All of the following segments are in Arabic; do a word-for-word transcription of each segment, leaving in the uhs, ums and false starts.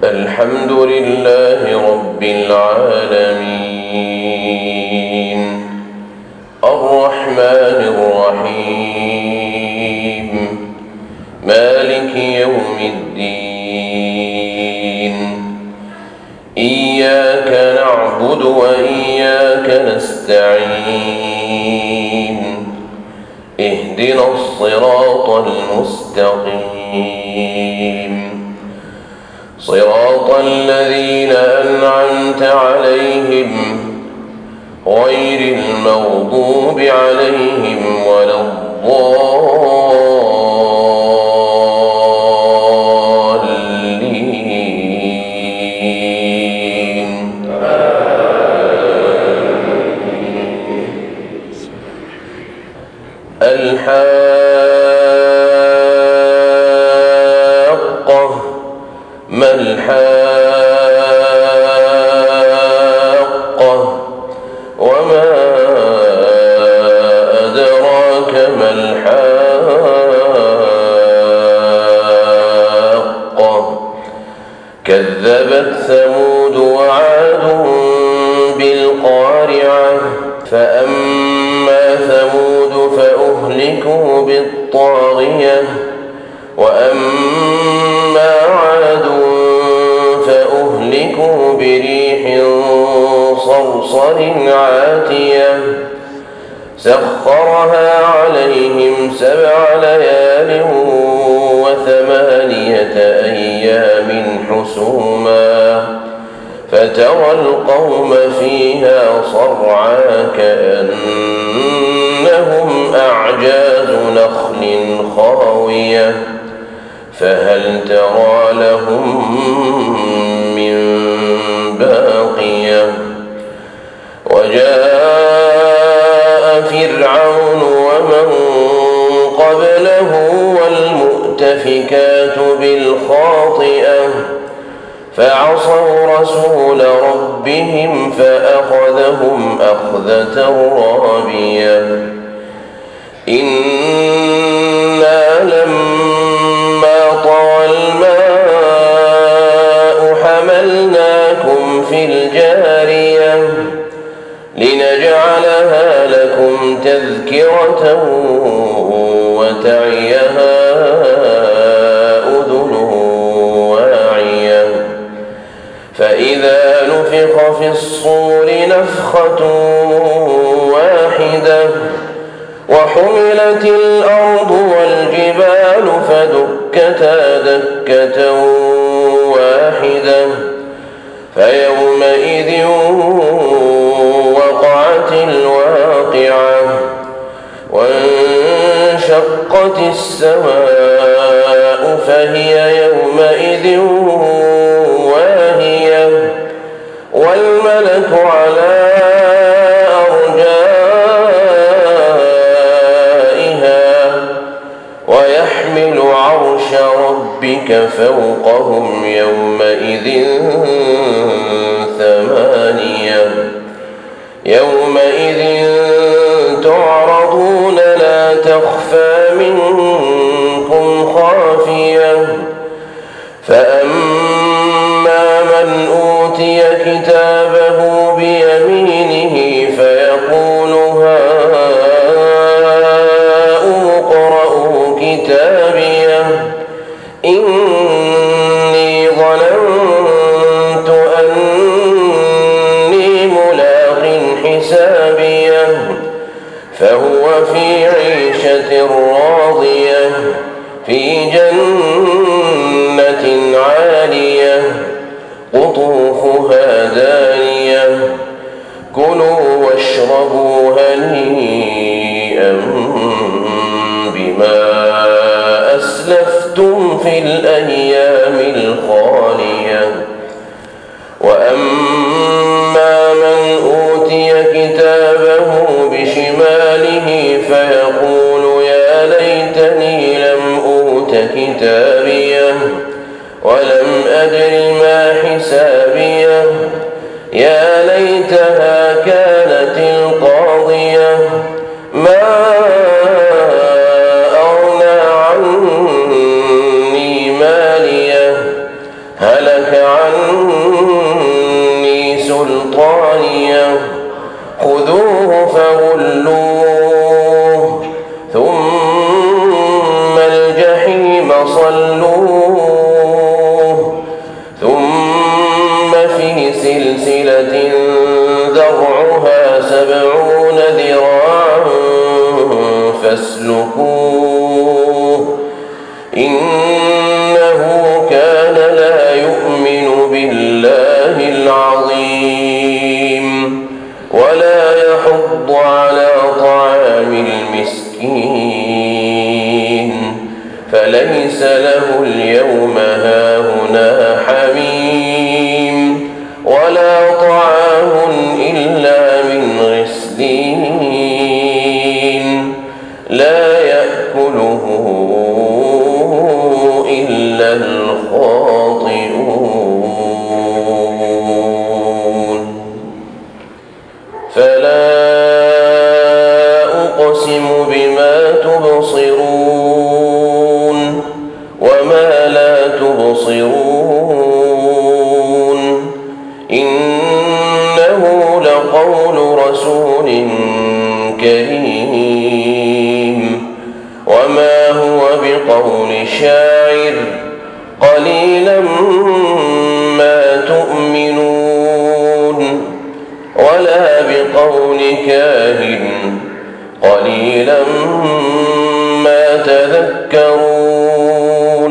الحمد لله رب العالمين الرحمن الرحيم مالك يوم الدين إياك نعبد وإياك نستعين اهدنا الصراط المستقيم صراط الذين أنعمت عليهم غير المغضوب عليهم ولا الضالين. الحاقة ما الحاقة وما أدراك ما الحاقة كذبت ثمود وعاد بالقارعة فأما ثمود فأهلكوا بالطاغية وأما عاد فأهلكوا بريح صرصر عاتية سخرها عليهم سبع ليال وثمانية أيام حسوما فترى القوم فيها صرعى كأنهم أعجاز نخل خاوية فهل ترى لهم من باقية وجاء فرعون ومن قبله والمؤتفكات بالخاطئة فعصوا رسول ربهم فأخذهم أخذة رابية إنا لما طغى الماء حملناكم في الجارية لنجعلها لكم تذكرة وتعيها أذن واعية فإذا نفخ في الصور نفخة واحدة وحملت الأرض والجبال فدكتا دكة واحدة فيومئذ وقعت الواقعة وانشقت السماء فهي يومئذ واهية والملك على ويحمل عرش ربك فوقهم يومئذ ثمانية يومئذ تعرضون لا تخفى منكم خافية فأما من أوتي كتابه بيمينه فيقول كتابيه إني ظننت أني ملاق حسابيه فهو في عيشة راضية في جنة عالية قطوفها دانية كلوا واشربوا هنيئا بما أسلفتم في الأيام الخالية وأما من أوتي كتابه بشماله فيقول يا ليتني لم أوت كتابيه ولم أدر ما حسابيه يا ليتها كانت القاضية ما أغنى عني هلك عني سلطانيه خذوه فغلوه ثم الجحيم صلوه ثم في سلسلة ذرعها سبعون ذراعا فاسلكوه إنه كان لا يؤمن بالله العظيم ولا يحض على طعام المسكين فليس له اليوم هاهنا حميم ولا طعام إلا من غسلين لا يأكله إلا الخاطئون فلا أقسم بما تبصرون وما لا تبصرون إنه لقول رسول كريم وما هو بقول شاعر قليلا ما تؤمنون ولا بقول كاهن قليلا ما تذكرون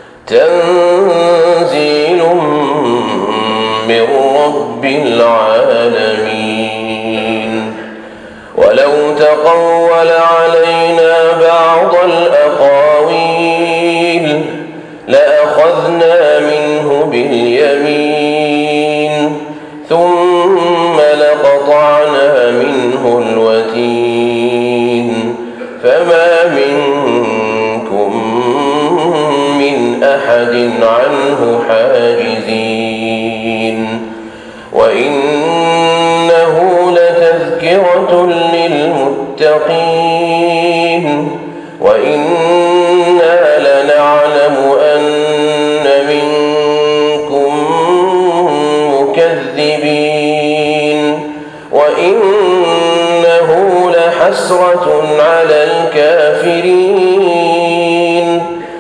تنزيل من رب العالمين ولو تقول علينا بعض الأقاويل لأخذنا منه باليمين ثم لقطعنا منه الوتين فما منكم من أحد عنه حاجزين وإنه لتذكرة للمتقين وإنا لنعلم أن منكم مكذبين وإنه لحسرة على الكافرين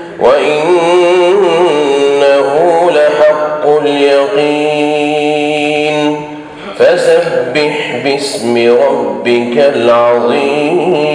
وإنه لحق اليقين فسبح باسم ربك العظيم